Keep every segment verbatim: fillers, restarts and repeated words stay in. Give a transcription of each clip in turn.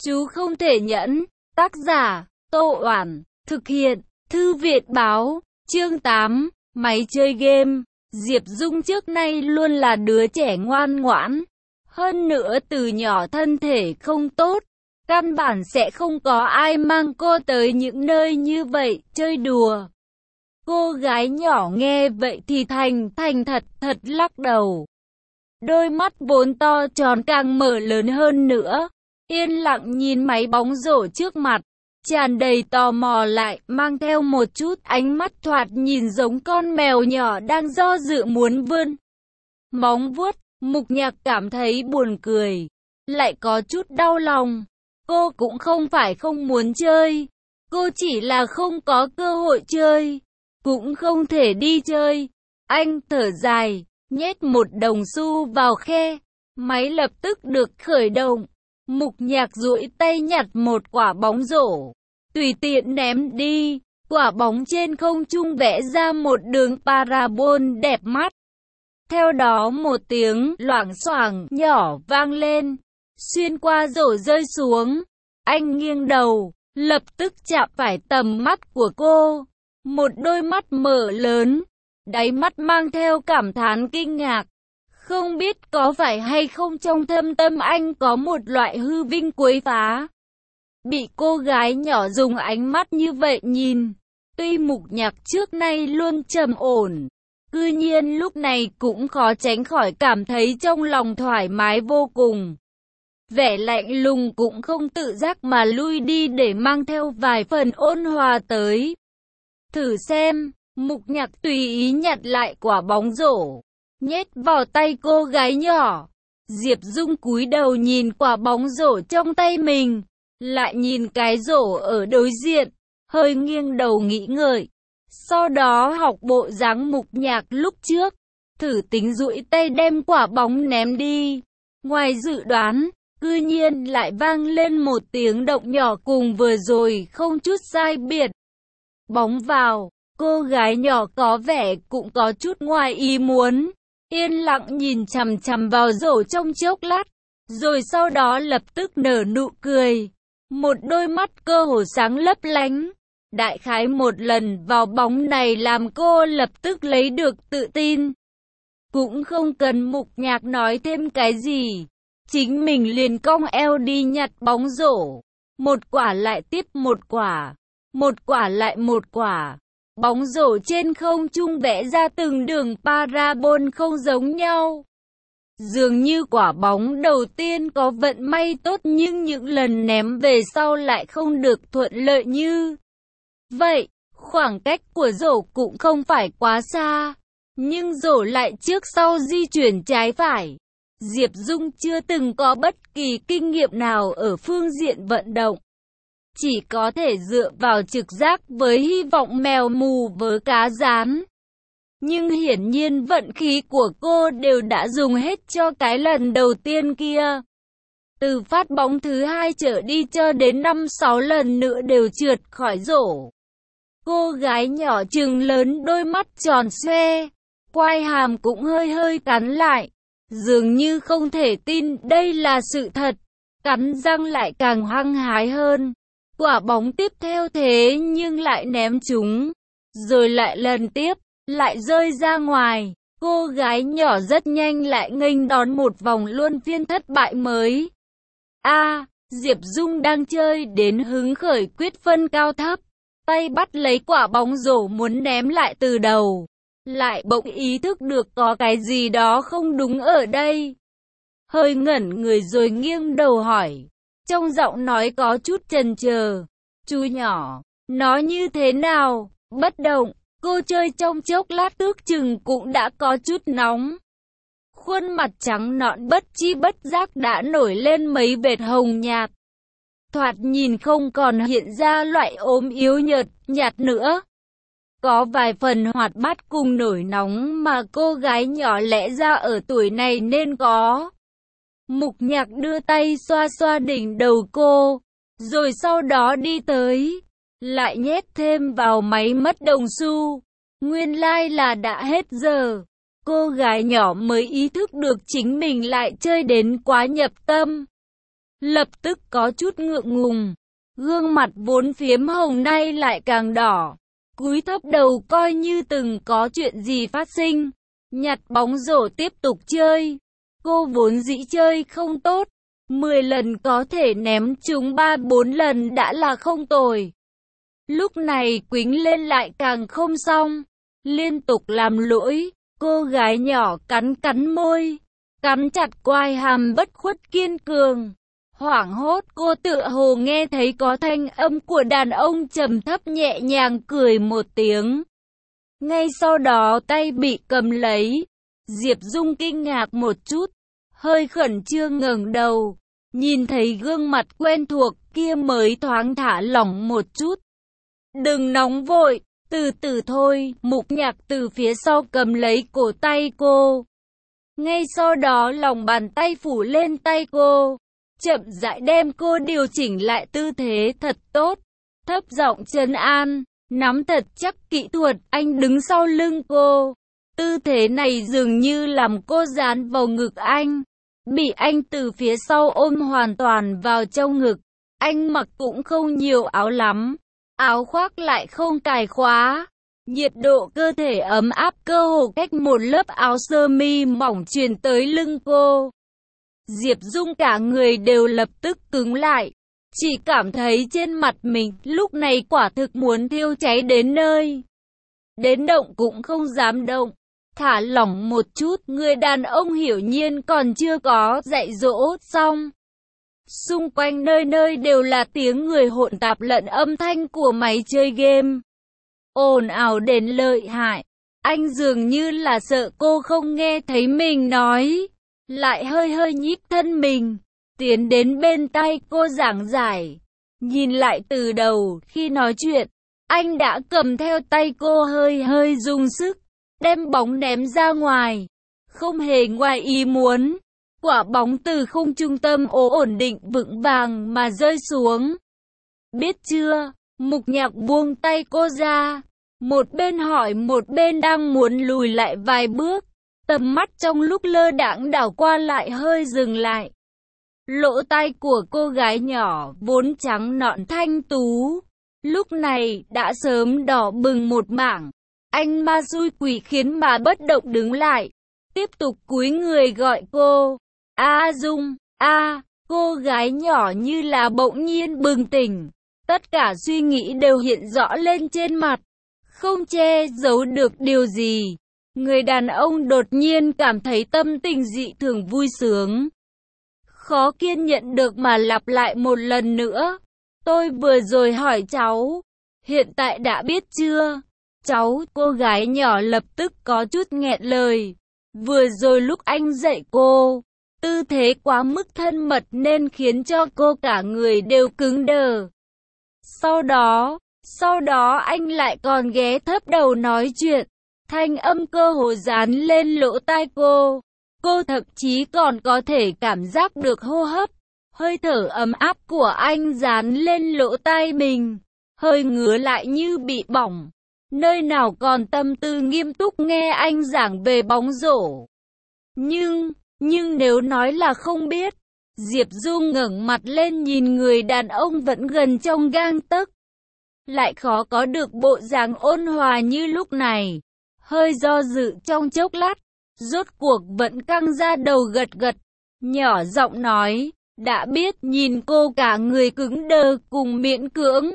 Chú không thể nhẫn. Tác giả, Tô Oản. Thực hiện, Thư viện báo. Chương tám. Máy chơi game. Diệp Dung trước nay luôn là đứa trẻ ngoan ngoãn. Hơn nữa từ nhỏ thân thể không tốt. Căn bản sẽ không có ai mang cô tới những nơi như vậy, chơi đùa. Cô gái nhỏ nghe vậy thì thành thành thật thật lắc đầu. Đôi mắt vốn to tròn càng mở lớn hơn nữa. Yên lặng nhìn máy bóng rổ trước mặt. Tràn đầy tò mò lại, mang theo một chút ánh mắt thoạt nhìn giống con mèo nhỏ đang do dự muốn vươn móng vuốt. Mục Nhạc cảm thấy buồn cười, lại có chút đau lòng. Cô cũng không phải không muốn chơi, cô chỉ là không có cơ hội chơi, cũng không thể đi chơi. Anh thở dài, nhét một đồng xu vào khe, máy lập tức được khởi động. Mục Nhạc duỗi tay nhặt một quả bóng rổ, tùy tiện ném đi. Quả bóng trên không trung vẽ ra một đường parabol đẹp mắt. Theo đó một tiếng loảng xoảng nhỏ vang lên, xuyên qua rổ rơi xuống. Anh nghiêng đầu, lập tức chạm phải tầm mắt của cô. Một đôi mắt mở lớn, đáy mắt mang theo cảm thán kinh ngạc. Không biết có phải hay không trong thâm tâm anh có một loại hư vinh quấy phá. Bị cô gái nhỏ dùng ánh mắt như vậy nhìn, tuy Mục Nhạc trước nay luôn trầm ổn, cư nhiên lúc này cũng khó tránh khỏi cảm thấy trong lòng thoải mái vô cùng. Vẻ lạnh lùng cũng không tự giác mà lui đi để mang theo vài phần ôn hòa tới. Thử xem. Mục Nhạc tùy ý nhặt lại quả bóng rổ, nhét vào tay cô gái nhỏ. Diệp Dung cúi đầu nhìn quả bóng rổ trong tay mình, lại nhìn cái rổ ở đối diện, hơi nghiêng đầu nghĩ ngợi. Sau đó học bộ dáng Mục Nhạc lúc trước, thử tính duỗi tay đem quả bóng ném đi. Ngoài dự đoán, cư nhiên lại vang lên một tiếng động nhỏ cùng vừa rồi không chút sai biệt. Bóng vào, cô gái nhỏ có vẻ cũng có chút ngoài ý muốn, yên lặng nhìn chằm chằm vào rổ trong chốc lát, rồi sau đó lập tức nở nụ cười. Một đôi mắt cơ hồ sáng lấp lánh. Đại khái một lần vào bóng này làm cô lập tức lấy được tự tin. Cũng không cần Mục Nhạc nói thêm cái gì, chính mình liền cong eo đi nhặt bóng rổ. Một quả lại tiếp một quả, một quả lại một quả. Bóng rổ trên không trung vẽ ra từng đường parabol không giống nhau. Dường như quả bóng đầu tiên có vận may tốt nhưng những lần ném về sau lại không được thuận lợi như vậy. Khoảng cách của rổ cũng không phải quá xa, nhưng rổ lại trước sau di chuyển trái phải. Diệp Dung chưa từng có bất kỳ kinh nghiệm nào ở phương diện vận động, chỉ có thể dựa vào trực giác với hy vọng mèo mù vớ cá rán. Nhưng hiển nhiên vận khí của cô đều đã dùng hết cho cái lần đầu tiên kia. Từ phát bóng thứ hai trở đi cho đến năm sáu lần nữa đều trượt khỏi rổ. Cô gái nhỏ trừng lớn đôi mắt tròn xoe, quai hàm cũng hơi hơi cắn lại, dường như không thể tin đây là sự thật, cắn răng lại càng hăng hái hơn. Quả bóng tiếp theo thế nhưng lại ném trúng, rồi lại lần tiếp, lại rơi ra ngoài. Cô gái nhỏ rất nhanh lại nghênh đón một vòng luân phiên thất bại mới. A, à, Diệp Dung đang chơi đến hứng khởi quyết phân cao thấp, tay bắt lấy quả bóng rổ muốn ném lại từ đầu, lại bỗng ý thức được có cái gì đó không đúng ở đây. Hơi ngẩn người rồi nghiêng đầu hỏi, trong giọng nói có chút chần chờ, chú nhỏ, nó như thế nào? Bất động. Cô chơi trong chốc lát ước chừng cũng đã có chút nóng. Khuôn mặt trắng nõn bất chi bất giác đã nổi lên mấy vệt hồng nhạt. Thoạt nhìn không còn hiện ra loại ốm yếu nhợt nhạt nữa. Có vài phần hoạt bát cùng nổi nóng mà cô gái nhỏ lẽ ra ở tuổi này nên có. Mục Nhạc đưa tay xoa xoa đỉnh đầu cô, rồi sau đó đi tới, lại nhét thêm vào máy mất đồng xu. Nguyên lai like là đã hết giờ. Cô gái nhỏ mới ý thức được chính mình lại chơi đến quá nhập tâm. lập tức có chút ngượng ngùng. Gương mặt vốn phiếm hồng nay lại càng đỏ. Cúi thấp đầu coi như từng có chuyện gì phát sinh. Nhặt bóng rổ tiếp tục chơi. Cô vốn dĩ chơi không tốt. mười lần có thể ném trúng ba bốn lần đã là không tồi. Lúc này quýnh lên lại càng không xong. Liên tục làm lỗi. Cô gái nhỏ cắn cắn môi. Cắn chặt quai hàm bất khuất kiên cường. Hoảng hốt cô tựa hồ nghe thấy có thanh âm của đàn ông trầm thấp nhẹ nhàng cười một tiếng. Ngay sau đó tay bị cầm lấy. Diệp Dung kinh ngạc một chút. Hơi khẩn trương ngẩng đầu. Nhìn thấy gương mặt quen thuộc kia mới thoáng thả lỏng một chút. Đừng nóng vội, từ từ thôi. Mục Nhạc từ phía sau cầm lấy cổ tay cô. Ngay sau đó lòng bàn tay phủ lên tay cô. Chậm rãi đem cô điều chỉnh lại tư thế thật tốt. Thấp giọng trấn an, nắm thật chắc kỹ thuật, anh đứng sau lưng cô. Tư thế này dường như làm cô dán vào ngực anh. Bị anh từ phía sau ôm hoàn toàn vào trong ngực. Anh mặc cũng không nhiều áo lắm. Áo khoác lại không cài khóa. Nhiệt độ cơ thể ấm áp cơ hồ cách một lớp áo sơ mi mỏng truyền tới lưng cô. Diệp Dung cả người đều lập tức cứng lại. Chỉ cảm thấy trên mặt mình lúc này quả thực muốn thiêu cháy đến nơi. Đến động cũng không dám động. Thả lỏng một chút, người đàn ông hiển nhiên còn chưa có dạy dỗ xong. Xung quanh nơi nơi đều là tiếng người hỗn tạp lẫn âm thanh của máy chơi game. Ồn ào đến lợi hại. Anh dường như là sợ cô không nghe thấy mình nói. Lại hơi hơi nhích thân mình. Tiến đến bên tay cô giảng giải. Nhìn lại từ đầu khi nói chuyện. Anh đã cầm theo tay cô hơi hơi dùng sức. Đem bóng ném ra ngoài. Không hề ngoài ý muốn. Quả bóng từ khung trung tâm ố ổn định vững vàng mà rơi xuống. Biết chưa? Mục Nhạc buông tay cô ra. Một bên hỏi một bên đang muốn lùi lại vài bước. Tầm mắt trong lúc lơ đãng đảo qua lại hơi dừng lại. Lỗ tai của cô gái nhỏ vốn trắng nõn thanh tú. Lúc này đã sớm đỏ bừng một mảng. Anh ma xui quỷ khiến mà bất động đứng lại. Tiếp tục cúi người gọi cô. A Dung, a, cô gái nhỏ như là bỗng nhiên bừng tỉnh. Tất cả suy nghĩ đều hiện rõ lên trên mặt. Không che giấu được điều gì. Người đàn ông đột nhiên cảm thấy tâm tình dị thường vui sướng. Khó kiên nhẫn được mà lặp lại một lần nữa. Tôi vừa rồi hỏi cháu. Hiện tại đã biết chưa? Cháu, cô gái nhỏ lập tức có chút nghẹn lời. Vừa rồi lúc anh dạy cô, tư thế quá mức thân mật nên khiến cho cô cả người đều cứng đờ. Sau đó, sau đó anh lại còn ghé thấp đầu nói chuyện. Thanh âm cơ hồ dán lên lỗ tai cô. Cô thậm chí còn có thể cảm giác được hô hấp, hơi thở ấm áp của anh dán lên lỗ tai mình. Hơi ngứa lại như bị bỏng. Nơi nào còn tâm tư nghiêm túc nghe anh giảng về bóng rổ. Nhưng, nhưng nếu nói là không biết. Diệp Dung ngẩng mặt lên nhìn người đàn ông vẫn gần trong gang tấc. Lại khó có được bộ dáng ôn hòa như lúc này. Hơi do dự trong chốc lát. Rốt cuộc vẫn căng ra đầu gật gật. Nhỏ giọng nói. Đã biết, nhìn cô cả người cứng đờ cùng miễn cưỡng.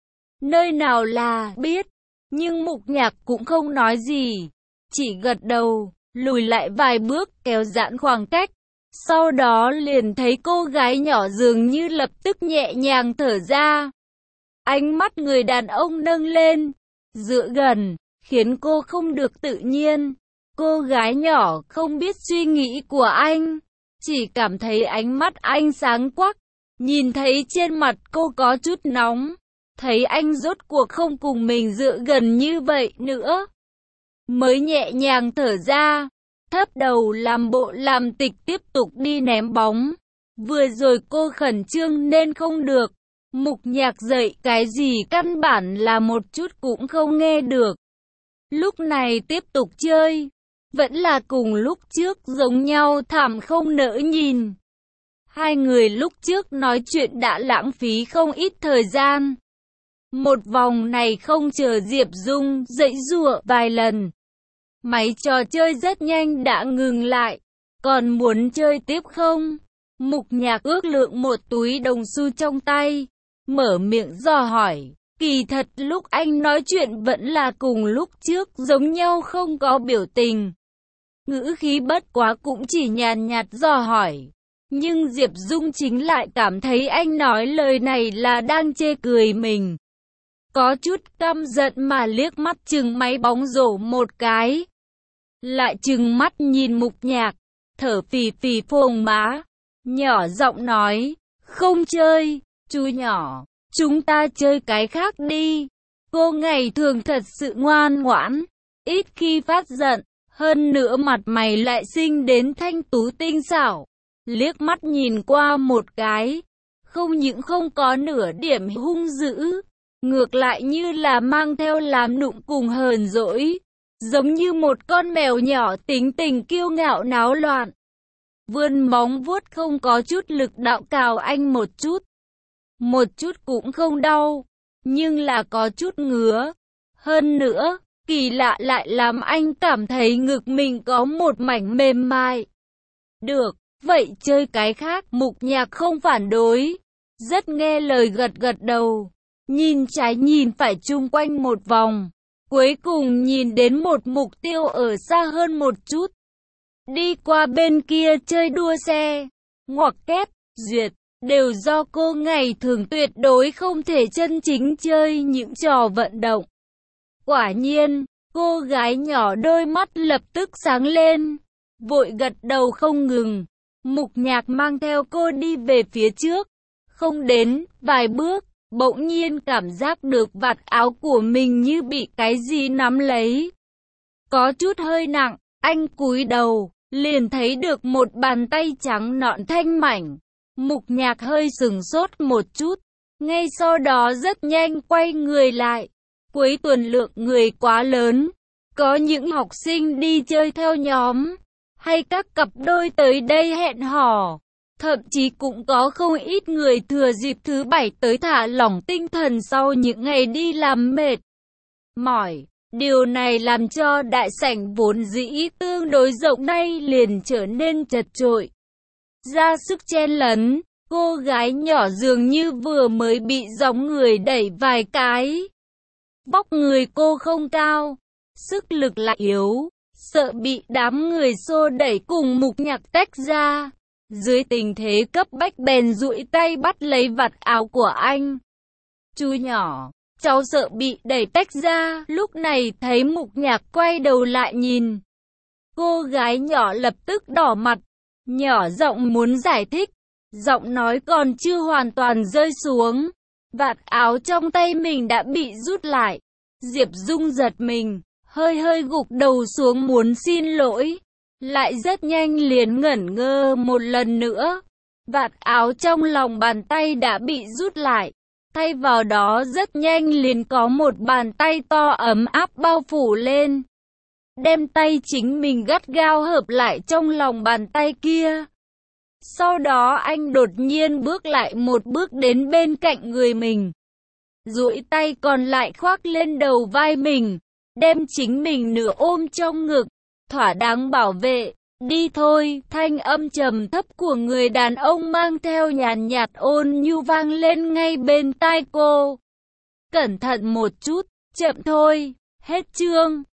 Nơi nào là biết. Nhưng Mục Nhạc cũng không nói gì. Chỉ gật đầu. Lùi lại vài bước kéo giãn khoảng cách. Sau đó liền thấy cô gái nhỏ dường như lập tức nhẹ nhàng thở ra. Ánh mắt người đàn ông nâng lên. Dựa gần. Khiến cô không được tự nhiên. Cô gái nhỏ không biết suy nghĩ của anh. Chỉ cảm thấy ánh mắt anh sáng quắc. Nhìn thấy trên mặt cô có chút nóng. Thấy anh rốt cuộc không cùng mình dựa gần như vậy nữa. Mới nhẹ nhàng thở ra. Thấp đầu làm bộ làm tịch tiếp tục đi ném bóng. Vừa rồi cô khẩn trương nên không được. Mục Nhạc dạy cái gì căn bản là một chút cũng không nghe được. Lúc này tiếp tục chơi. Vẫn là cùng lúc trước giống nhau thảm không nỡ nhìn. Hai người lúc trước nói chuyện đã lãng phí không ít thời gian. Một vòng này không chờ Diệp Dung giãy giụa vài lần. Máy trò chơi rất nhanh đã ngừng lại. Còn muốn chơi tiếp không? Mục Nhạc ước lượng một túi đồng xu trong tay, mở miệng dò hỏi. Kỳ thật lúc anh nói chuyện vẫn là cùng lúc trước, giống nhau không có biểu tình. Ngữ khí bất quá cũng chỉ nhàn nhạt dò hỏi. Nhưng Diệp Dung chính lại cảm thấy anh nói lời này là đang chê cười mình. Có chút căm giận mà liếc mắt chừng máy bóng rổ một cái. Lại chừng mắt nhìn Mục Nhạc, thở phì phì phồng má, nhỏ giọng nói, không chơi, chú nhỏ, chúng ta chơi cái khác đi. Cô ngày thường thật sự ngoan ngoãn, ít khi phát giận, hơn nữa mặt mày lại xinh đến thanh tú tinh xảo. Liếc mắt nhìn qua một cái, không những không có nửa điểm hung dữ, ngược lại như là mang theo làm nụng cùng hờn dỗi, giống như một con mèo nhỏ tính tình kiêu ngạo náo loạn. Vươn móng vuốt không có chút lực đạo cào anh một chút. Một chút cũng không đau, nhưng là có chút ngứa. Hơn nữa, kỳ lạ lại làm anh cảm thấy ngực mình có một mảnh mềm mại. Được, vậy chơi cái khác. Mục Nhạc không phản đối, rất nghe lời gật gật đầu. Nhìn trái nhìn phải chung quanh một vòng, cuối cùng nhìn đến một mục tiêu ở xa hơn một chút. Đi qua bên kia chơi đua xe, ngoặc kép, duyệt, đều do cô ngày thường tuyệt đối không thể chân chính chơi những trò vận động. Quả nhiên, cô gái nhỏ đôi mắt lập tức sáng lên, vội gật đầu không ngừng. Mục Nhạc mang theo cô đi về phía trước, không đến vài bước, bỗng nhiên cảm giác được vạt áo của mình như bị cái gì nắm lấy. Có chút hơi nặng, anh cúi đầu, liền thấy được một bàn tay trắng nõn thanh mảnh. Mục Nhạc hơi sừng sốt một chút, ngay sau đó rất nhanh quay người lại. Cuối tuần lượng người quá lớn, có những học sinh đi chơi theo nhóm, hay các cặp đôi tới đây hẹn hò. Thậm chí cũng có không ít người thừa dịp thứ bảy tới thả lỏng tinh thần sau những ngày đi làm mệt mỏi. Điều này làm cho đại sảnh vốn dĩ tương đối rộng nay liền trở nên chật chội. Ra sức chen lấn, cô gái nhỏ dường như vừa mới bị gióng người đẩy vài cái. Vóc người cô không cao, sức lực lại yếu, sợ bị đám người xô đẩy cùng Mục Nhạc tách ra. Dưới tình thế cấp bách bèn duỗi tay bắt lấy vạt áo của anh. Chú nhỏ, cháu sợ bị đẩy tách ra. Lúc này thấy Mục Nhạc quay đầu lại nhìn, cô gái nhỏ lập tức đỏ mặt, nhỏ giọng muốn giải thích, giọng nói còn chưa hoàn toàn rơi xuống, vạt áo trong tay mình đã bị rút lại. Diệp Dung giật mình, hơi hơi gục đầu xuống muốn xin lỗi, lại rất nhanh liền ngẩn ngơ một lần nữa. Vạt áo trong lòng bàn tay đã bị rút lại, thay vào đó rất nhanh liền có một bàn tay to ấm áp bao phủ lên, đem tay chính mình gắt gao hợp lại trong lòng bàn tay kia. Sau đó anh đột nhiên bước lại một bước đến bên cạnh người mình, duỗi tay còn lại khoác lên đầu vai mình, đem chính mình nửa ôm trong ngực, thỏa đáng bảo vệ. Đi thôi, thanh âm trầm thấp của người đàn ông mang theo nhàn nhạt ôn nhu vang lên ngay bên tai cô. Cẩn thận một chút, chậm thôi, hết chương.